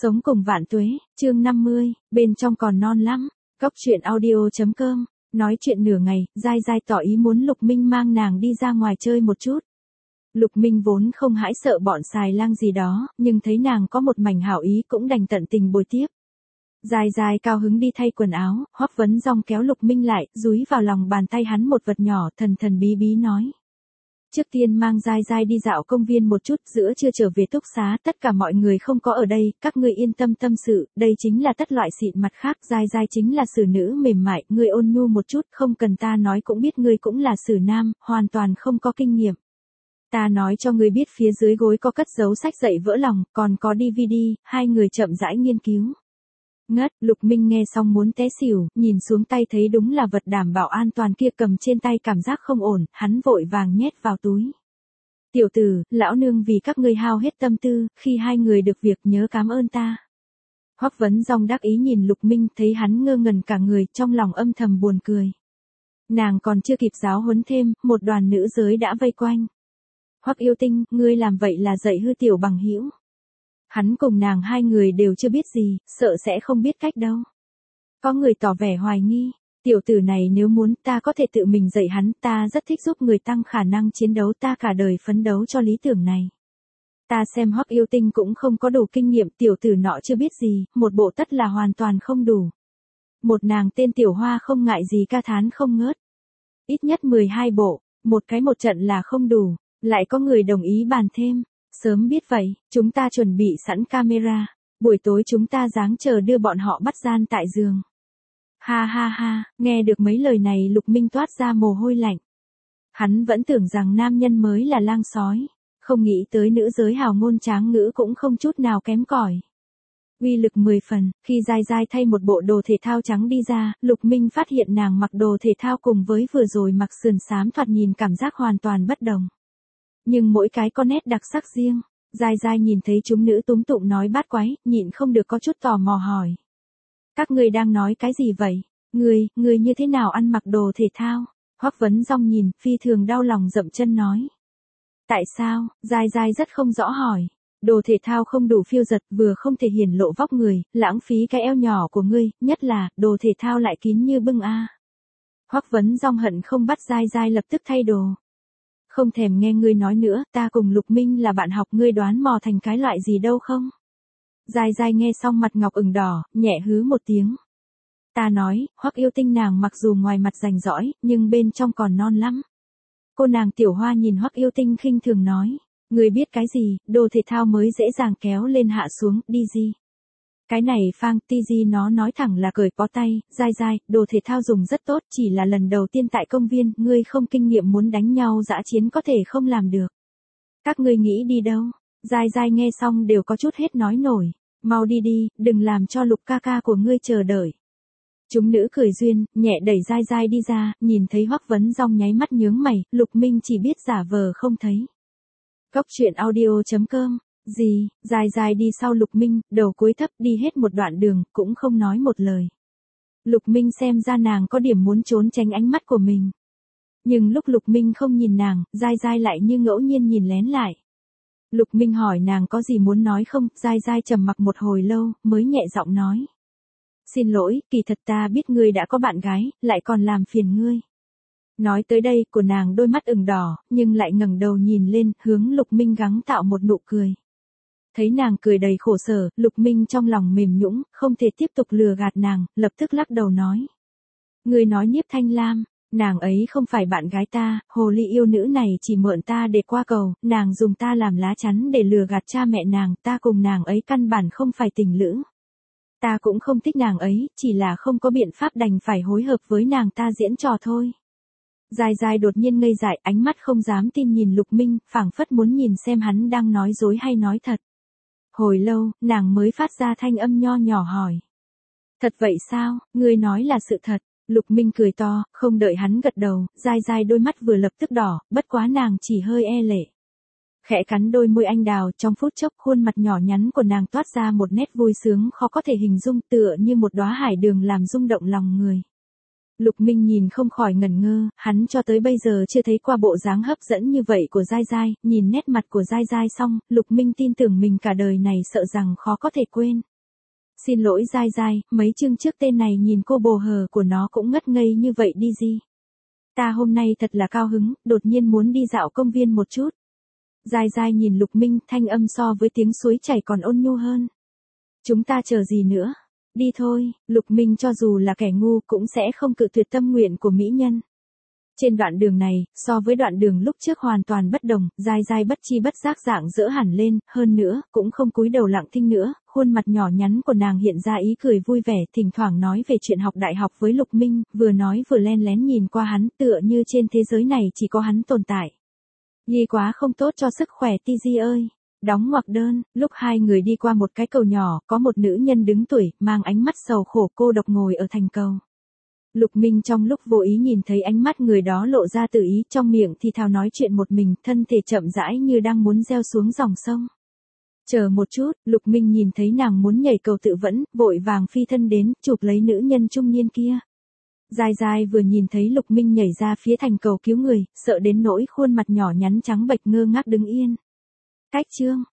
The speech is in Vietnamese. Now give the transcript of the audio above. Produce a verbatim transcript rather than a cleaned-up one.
Sống cùng vạn tuế, chương năm mươi, bên trong còn non lắm. Cóc truyện audio chấm com, nói chuyện nửa ngày, dai dai tỏ ý muốn Lục Minh mang nàng đi ra ngoài chơi một chút. Lục Minh vốn không hãi sợ bọn xài lang gì đó, nhưng thấy nàng có một mảnh hảo ý cũng đành tận tình bồi tiếp. Dai dai cao hứng đi thay quần áo, Hoắc Vấn Dong kéo Lục Minh lại, dúi vào lòng bàn tay hắn một vật nhỏ, thần thần bí bí nói. Trước tiên mang dai dai đi dạo công viên một chút, giữa trưa trở về túc xá, tất cả mọi người không có ở đây, các ngươi yên tâm tâm sự, đây chính là tất loại xịn mặt khác, dai dai chính là xử nữ mềm mại, ngươi ôn nhu một chút, không cần ta nói cũng biết ngươi cũng là xử nam, hoàn toàn không có kinh nghiệm. Ta nói cho ngươi biết phía dưới gối có cất giấu sách dạy vỡ lòng, còn có đê vê đê, hai người chậm rãi nghiên cứu. Ngất, Lục Minh nghe xong muốn té xỉu, nhìn xuống tay thấy đúng là vật đảm bảo an toàn kia cầm trên tay cảm giác không ổn, hắn vội vàng nhét vào túi. Tiểu tử, lão nương vì các ngươi hao hết tâm tư, khi hai người được việc nhớ cảm ơn ta. Hoắc Vấn Dong đắc ý nhìn Lục Minh thấy hắn ngơ ngẩn cả người, trong lòng âm thầm buồn cười. Nàng còn chưa kịp giáo huấn thêm, một đoàn nữ giới đã vây quanh. Hoắc yêu tinh, ngươi làm vậy là dạy hư tiểu bằng hữu. Hắn cùng nàng hai người đều chưa biết gì, sợ sẽ không biết cách đâu. Có người tỏ vẻ hoài nghi, tiểu tử này nếu muốn ta có thể tự mình dạy hắn, ta rất thích giúp người tăng khả năng chiến đấu, ta cả đời phấn đấu cho lý tưởng này. Ta xem Hoắc yêu tinh cũng không có đủ kinh nghiệm, tiểu tử nọ chưa biết gì, một bộ tất là hoàn toàn không đủ. Một nàng tên Tiểu Hoa không ngại gì ca thán không ngớt. Ít nhất mười hai bộ, một cái một trận là không đủ, lại có người đồng ý bàn thêm. Sớm biết vậy, chúng ta chuẩn bị sẵn camera, buổi tối chúng ta giáng chờ đưa bọn họ bắt gian tại giường. Ha ha ha, nghe được mấy lời này Lục Minh toát ra mồ hôi lạnh. Hắn vẫn tưởng rằng nam nhân mới là lang sói, không nghĩ tới nữ giới hào ngôn tráng ngữ cũng không chút nào kém cỏi. Uy lực mười phần, khi dai dai thay một bộ đồ thể thao trắng đi ra, Lục Minh phát hiện nàng mặc đồ thể thao cùng với vừa rồi mặc sườn xám thoạt nhìn cảm giác hoàn toàn bất đồng. Nhưng mỗi cái có nét đặc sắc riêng, dai dai nhìn thấy chúng nữ túm tụm nói bát quái, nhịn không được có chút tò mò hỏi. Các ngươi đang nói cái gì vậy? Ngươi, ngươi như thế nào ăn mặc đồ thể thao? Hoắc Vấn Dong nhìn, phi thường đau lòng dậm chân nói. Tại sao? Dai dai rất không rõ hỏi. Đồ thể thao không đủ phiêu giật, vừa không thể hiển lộ vóc người, lãng phí cái eo nhỏ của ngươi, nhất là, đồ thể thao lại kín như bưng a. Hoắc Vấn Dong hận không bắt dai dai lập tức thay đồ. Không thèm nghe ngươi nói nữa, ta cùng Lục Minh là bạn học, ngươi đoán mò thành cái loại gì đâu không? Dai dai nghe xong mặt ngọc ửng đỏ, nhẹ hứ một tiếng. Ta nói, Hoắc yêu tinh nàng mặc dù ngoài mặt rành rõi, nhưng bên trong còn non lắm. Cô nàng Tiểu Hoa nhìn Hoắc yêu tinh khinh thường nói, ngươi biết cái gì, đồ thể thao mới dễ dàng kéo lên hạ xuống, đi gì. Cái này Phang Ti Di nó nói thẳng là cởi bó tay, dai dai, đồ thể thao dùng rất tốt, chỉ là lần đầu tiên tại công viên, ngươi không kinh nghiệm muốn đánh nhau dã chiến có thể không làm được. Các ngươi nghĩ đi đâu? Dai dai nghe xong đều có chút hết nói nổi, mau đi đi, đừng làm cho Lục ca ca của ngươi chờ đợi. Chúng nữ cười duyên, nhẹ đẩy dai dai đi ra, nhìn thấy Hoắc Vấn Dong nháy mắt nhướng mày, Lục Minh chỉ biết giả vờ không thấy. Cóc truyện audio chấm com. Gì, dài dài đi sau Lục Minh, đầu cúi thấp đi hết một đoạn đường, cũng không nói một lời. Lục Minh xem ra nàng có điểm muốn trốn tránh ánh mắt của mình. Nhưng lúc Lục Minh không nhìn nàng, dai dai lại như ngẫu nhiên nhìn lén lại. Lục Minh hỏi nàng có gì muốn nói không, dai dai trầm mặc một hồi lâu, mới nhẹ giọng nói. Xin lỗi, kỳ thật ta biết ngươi đã có bạn gái, lại còn làm phiền ngươi. Nói tới đây, của nàng đôi mắt ửng đỏ, nhưng lại ngẩng đầu nhìn lên, hướng Lục Minh gắng tạo một nụ cười. Thấy nàng cười đầy khổ sở, Lục Minh trong lòng mềm nhũn, không thể tiếp tục lừa gạt nàng, lập tức lắc đầu nói. Ngươi nói Nhiếp Thanh Lam, nàng ấy không phải bạn gái ta, hồ ly yêu nữ này chỉ mượn ta để qua cầu, nàng dùng ta làm lá chắn để lừa gạt cha mẹ nàng, ta cùng nàng ấy căn bản không phải tình lữ. Ta cũng không thích nàng ấy, chỉ là không có biện pháp đành phải hối hợp với nàng ta diễn trò thôi. Dai dai đột nhiên ngây dại, ánh mắt không dám tin nhìn Lục Minh, phảng phất muốn nhìn xem hắn đang nói dối hay nói thật. Hồi lâu, nàng mới phát ra thanh âm nho nhỏ hỏi. Thật vậy sao, ngươi nói là sự thật? Lục Minh cười to, không đợi hắn gật đầu, dai dai đôi mắt vừa lập tức đỏ, bất quá nàng chỉ hơi e lệ. Khẽ cắn đôi môi anh đào, trong phút chốc khuôn mặt nhỏ nhắn của nàng toát ra một nét vui sướng khó có thể hình dung, tựa như một đóa hải đường làm rung động lòng người. Lục Minh nhìn không khỏi ngẩn ngơ, hắn cho tới bây giờ chưa thấy qua bộ dáng hấp dẫn như vậy của Giai Giai, nhìn nét mặt của Giai Giai xong, Lục Minh tin tưởng mình cả đời này sợ rằng khó có thể quên. Xin lỗi dai dai, mấy chương trước tên này nhìn cô bồ hờ của nó cũng ngất ngây như vậy đi gì. Ta hôm nay thật là cao hứng, đột nhiên muốn đi dạo công viên một chút. Dai dai nhìn Lục Minh, thanh âm so với tiếng suối chảy còn ôn nhu hơn. Chúng ta chờ gì nữa? Đi thôi. Lục Minh cho dù là kẻ ngu cũng sẽ không cự tuyệt tâm nguyện của mỹ nhân. Trên đoạn đường này, so với đoạn đường lúc trước hoàn toàn bất đồng, dai dai bất chi bất giác dạng dỡ hẳn lên, hơn nữa, cũng không cúi đầu lặng thinh nữa, khuôn mặt nhỏ nhắn của nàng hiện ra ý cười vui vẻ, thỉnh thoảng nói về chuyện học đại học với Lục Minh, vừa nói vừa len lén nhìn qua hắn, tựa như trên thế giới này chỉ có hắn tồn tại. Nhi quá không tốt cho sức khỏe Tizi ơi. Đóng ngoặc đơn, lúc hai người đi qua một cái cầu nhỏ, có một nữ nhân đứng tuổi, mang ánh mắt sầu khổ cô độc ngồi ở thành cầu. Lục Minh trong lúc vô ý nhìn thấy ánh mắt người đó lộ ra tự ý, trong miệng thì thào nói chuyện một mình, thân thể chậm rãi như đang muốn gieo xuống dòng sông. Chờ một chút, Lục Minh nhìn thấy nàng muốn nhảy cầu tự vẫn, vội vàng phi thân đến, chụp lấy nữ nhân trung niên kia. Dai dai vừa nhìn thấy Lục Minh nhảy ra phía thành cầu cứu người, sợ đến nỗi khuôn mặt nhỏ nhắn trắng bệch ngơ ngác đứng yên. Cách chương,